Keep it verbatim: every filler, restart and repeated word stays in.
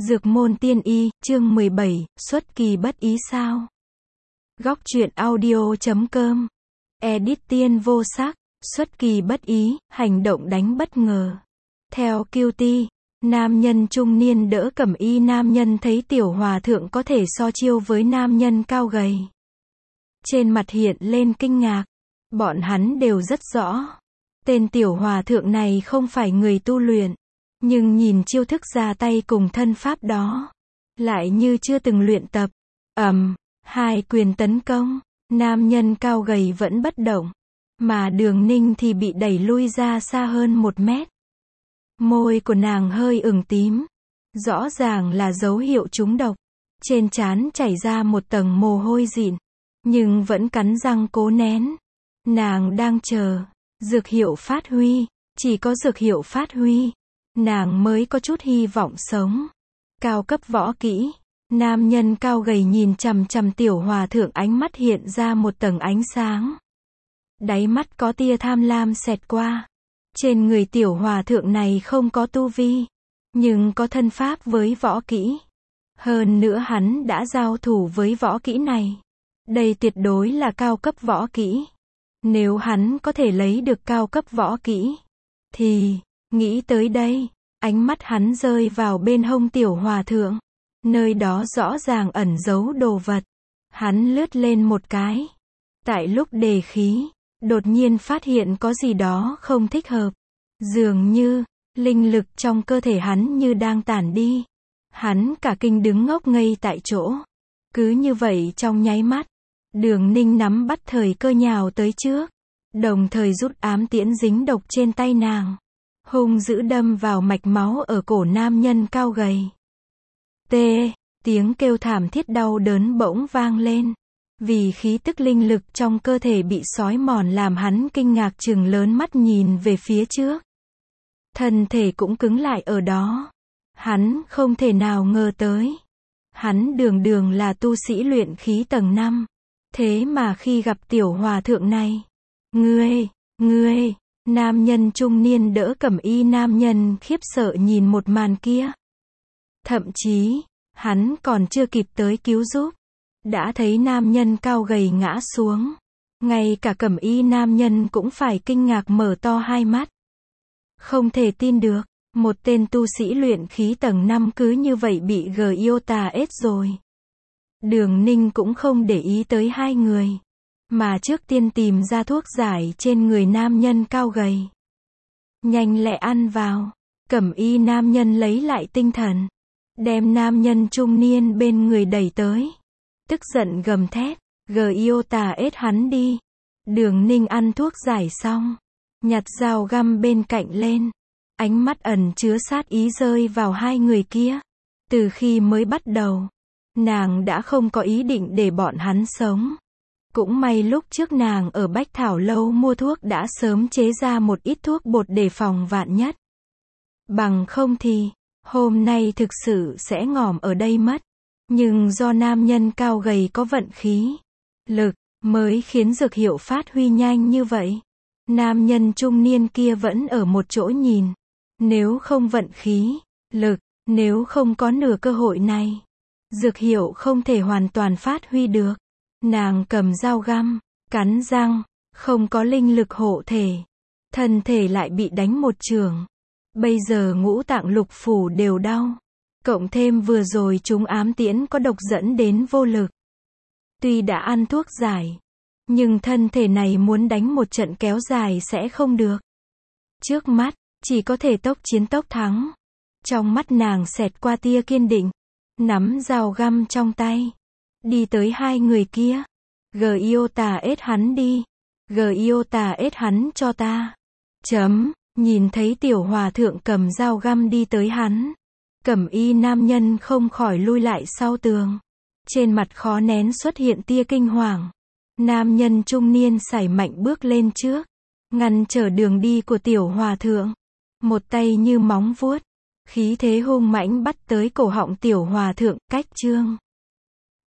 Dược môn tiên y, chương mười bảy, xuất kỳ bất ý sao? Góc truyện audio chấm com. Edit tiên vô sắc, xuất kỳ bất ý, hành động đánh bất ngờ. Theo Q T, nam nhân trung niên đỡ cẩm y nam nhân thấy tiểu hòa thượng có thể so chiêu với nam nhân cao gầy. Trên mặt hiện lên kinh ngạc. Bọn hắn đều rất rõ. Tên tiểu hòa thượng này không phải người tu luyện. Nhưng nhìn chiêu thức ra tay cùng thân pháp đó, lại như chưa từng luyện tập. ầm, um, hai quyền tấn công, nam nhân cao gầy vẫn bất động, mà Đường Ninh thì bị đẩy lui ra xa hơn một mét. Môi của nàng hơi ửng tím, rõ ràng là dấu hiệu trúng độc. Trên trán chảy ra một tầng mồ hôi dịn, nhưng vẫn cắn răng cố nén. Nàng đang chờ dược hiệu phát huy, chỉ có dược hiệu phát huy, nàng mới có chút hy vọng sống. Cao cấp võ kỹ. Nam nhân cao gầy nhìn chằm chằm tiểu hòa thượng, ánh mắt hiện ra một tầng ánh sáng. Đáy mắt có tia tham lam xẹt qua. Trên người tiểu hòa thượng này không có tu vi, nhưng có thân pháp với võ kỹ. Hơn nữa hắn đã giao thủ với võ kỹ này. Đây tuyệt đối là cao cấp võ kỹ. Nếu hắn có thể lấy được cao cấp võ kỹ, thì... Nghĩ tới đây, ánh mắt hắn rơi vào bên hông tiểu hòa thượng. Nơi đó rõ ràng ẩn giấu đồ vật. Hắn lướt lên một cái. Tại lúc đề khí, đột nhiên phát hiện có gì đó không thích hợp. Dường như, linh lực trong cơ thể hắn như đang tản đi. Hắn cả kinh đứng ngốc ngây tại chỗ. Cứ như vậy trong nháy mắt, Đường Ninh nắm bắt thời cơ nhào tới trước. Đồng thời rút ám tiễn dính độc trên tay nàng. Hung dữ đâm vào mạch máu ở cổ nam nhân cao gầy. T. Tiếng kêu thảm thiết đau đớn bỗng vang lên. Vì khí tức linh lực trong cơ thể bị xói mòn làm hắn kinh ngạc trừng lớn mắt nhìn về phía trước. Thân thể cũng cứng lại ở đó. Hắn không thể nào ngờ tới. Hắn đường đường là tu sĩ luyện khí tầng năm. Thế mà khi gặp tiểu hòa thượng này. Ngươi, ngươi... Nam nhân trung niên đỡ cẩm y nam nhân khiếp sợ nhìn một màn kia. Thậm chí, hắn còn chưa kịp tới cứu giúp. Đã thấy nam nhân cao gầy ngã xuống. Ngay cả cẩm y nam nhân cũng phải kinh ngạc mở to hai mắt. Không thể tin được, một tên tu sĩ luyện khí tầng năm cứ như vậy bị Giota ết rồi. Đường Ninh cũng không để ý tới hai người. Mà trước tiên tìm ra thuốc giải trên người nam nhân cao gầy. Nhanh lẹ ăn vào. Cẩm y nam nhân lấy lại tinh thần. Đem nam nhân trung niên bên người đẩy tới. Tức giận gầm thét. Giota ết hắn đi. Đường Ninh ăn thuốc giải xong. Nhặt dao găm bên cạnh lên. Ánh mắt ẩn chứa sát ý rơi vào hai người kia. Từ khi mới bắt đầu, nàng đã không có ý định để bọn hắn sống. Cũng may lúc trước nàng ở Bách Thảo Lâu mua thuốc đã sớm chế ra một ít thuốc bột để phòng vạn nhất. Bằng không thì, hôm nay thực sự sẽ ngỏm ở đây mất. Nhưng do nam nhân cao gầy có vận khí, lực, mới khiến dược hiệu phát huy nhanh như vậy. Nam nhân trung niên kia vẫn ở một chỗ nhìn. Nếu không vận khí, lực, nếu không có nửa cơ hội này, dược hiệu không thể hoàn toàn phát huy được. Nàng cầm dao găm, cắn răng, không có linh lực hộ thể. Thân thể lại bị đánh một chưởng. Bây giờ ngũ tạng lục phủ đều đau. Cộng thêm vừa rồi chúng ám tiễn có độc dẫn đến vô lực. Tuy đã ăn thuốc giải, nhưng thân thể này muốn đánh một trận kéo dài sẽ không được. Trước mắt, chỉ có thể tốc chiến tốc thắng. Trong mắt nàng xẹt qua tia kiên định. Nắm dao găm trong tay. Đi tới hai người kia. Giota ết hắn đi. Giota ết hắn cho ta. Chấm. Nhìn thấy tiểu hòa thượng cầm dao găm đi tới hắn. Cẩm y nam nhân không khỏi lui lại sau tường. Trên mặt khó nén xuất hiện tia kinh hoàng. Nam nhân trung niên sải mạnh bước lên trước. Ngăn trở đường đi của tiểu hòa thượng. Một tay như móng vuốt. Khí thế hung mãnh bắt tới cổ họng tiểu hòa thượng, cách chương.